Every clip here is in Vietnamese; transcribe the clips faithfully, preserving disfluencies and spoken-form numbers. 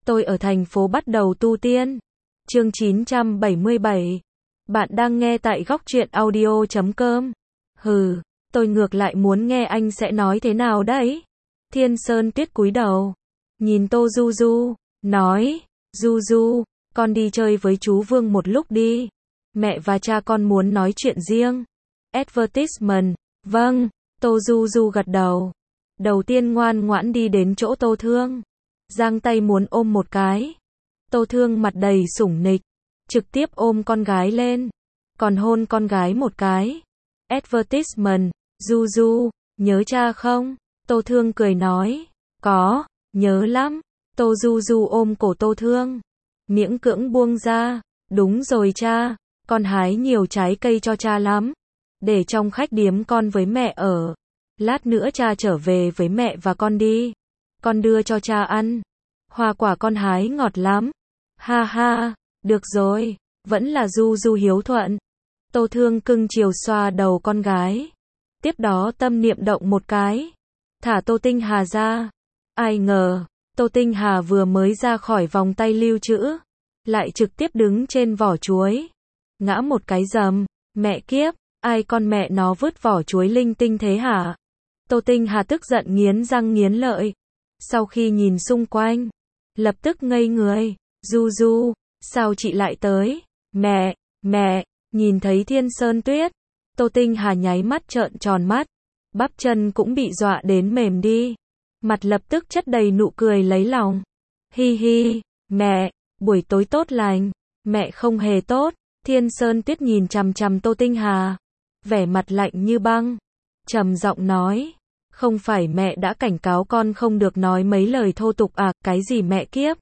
Tôi ở thành phố bắt đầu tu tiên. Chương chín trăm bảy mươi bảy. Bạn đang nghe tại góc truyện audio chấm com. Hừ, tôi ngược lại muốn nghe anh sẽ nói thế nào đấy. Thiên Sơn Tuyết cúi đầu, nhìn Tô Du Du, nói, Du Du, con đi chơi với chú Vương một lúc đi. Mẹ và cha con muốn nói chuyện riêng. Advertisement, vâng, Tô Du Du gật đầu. Đầu tiên ngoan ngoãn đi đến chỗ Tô Thương. Giang tay muốn ôm một cái. Tô Thương mặt đầy sủng nịch, trực tiếp ôm con gái lên, còn hôn con gái một cái. Advertisement, Du Du, nhớ cha không? Tô Thương cười nói, có, nhớ lắm. Tô Du Du ôm cổ Tô Thương, miễn cưỡng buông ra, đúng rồi cha, con hái nhiều trái cây cho cha lắm, để trong khách điếm con với mẹ ở. Lát nữa cha trở về với mẹ và con đi, con đưa cho cha ăn. Hoa quả con hái ngọt lắm. Ha ha, được rồi, vẫn là Du Du hiếu thuận. Tô Thương cưng chiều xoa đầu con gái. Tiếp đó tâm niệm động một cái, thả Tô Tinh Hà ra. Ai ngờ, Tô Tinh Hà vừa mới ra khỏi vòng tay lưu trữ, lại trực tiếp đứng trên vỏ chuối, ngã một cái rầm. Mẹ kiếp, ai con mẹ nó vứt vỏ chuối linh tinh thế hả? Tô Tinh Hà tức giận nghiến răng nghiến lợi. Sau khi nhìn xung quanh, lập tức ngây người. Du Du, sao chị lại tới? Mẹ, mẹ, nhìn thấy Thiên Sơn Tuyết, Tô Tinh Hà nháy mắt trợn tròn mắt, bắp chân cũng bị dọa đến mềm đi, mặt lập tức chất đầy nụ cười lấy lòng. Hi hi, mẹ, buổi tối tốt lành. Mẹ không hề tốt. Thiên Sơn Tuyết nhìn chằm chằm Tô Tinh Hà, vẻ mặt lạnh như băng, trầm giọng nói, không phải mẹ đã cảnh cáo con không được nói mấy lời thô tục à? Cái gì mẹ kiếp?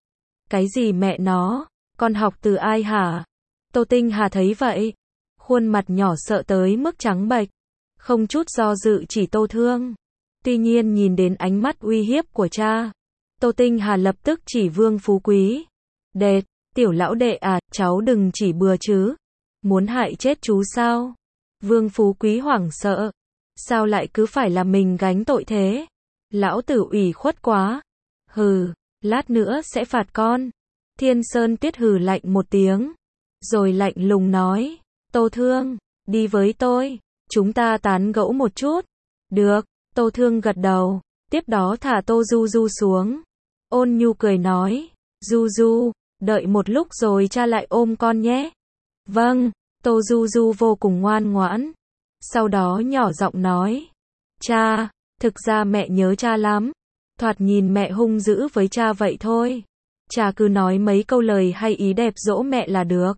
Cái gì mẹ nó? Con học từ ai hả? Tô Tinh Hà thấy vậy, khuôn mặt nhỏ sợ tới mức trắng bệch, không chút do dự chỉ Tô Thương. Tuy nhiên nhìn đến ánh mắt uy hiếp của cha, Tô Tinh Hà lập tức chỉ Vương Phú Quý. Đệt, tiểu lão đệ à, cháu đừng chỉ bừa chứ. Muốn hại chết chú sao? Vương Phú Quý hoảng sợ. Sao lại cứ phải là mình gánh tội thế? Lão tử ủy khuất quá. Hừ, lát nữa sẽ phạt con. Thiên Sơn Tuyết hừ lạnh một tiếng, rồi lạnh lùng nói, Tô Thương, đi với tôi, chúng ta tán gẫu một chút. Được, Tô Thương gật đầu, tiếp đó thả Tô Du Du xuống. Ôn nhu cười nói, Du Du, đợi một lúc rồi cha lại ôm con nhé. Vâng, Tô Du Du vô cùng ngoan ngoãn. Sau đó nhỏ giọng nói, cha, thực ra mẹ nhớ cha lắm. Thoạt nhìn mẹ hung dữ với cha vậy thôi. Cha cứ nói mấy câu lời hay ý đẹp dỗ mẹ là được.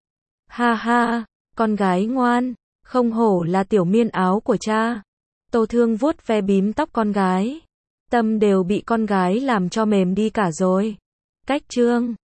Ha ha, con gái ngoan, không hổ là tiểu miên áo của cha. Tô Thương vuốt ve bím tóc con gái, tâm đều bị con gái làm cho mềm đi cả rồi. Cách chương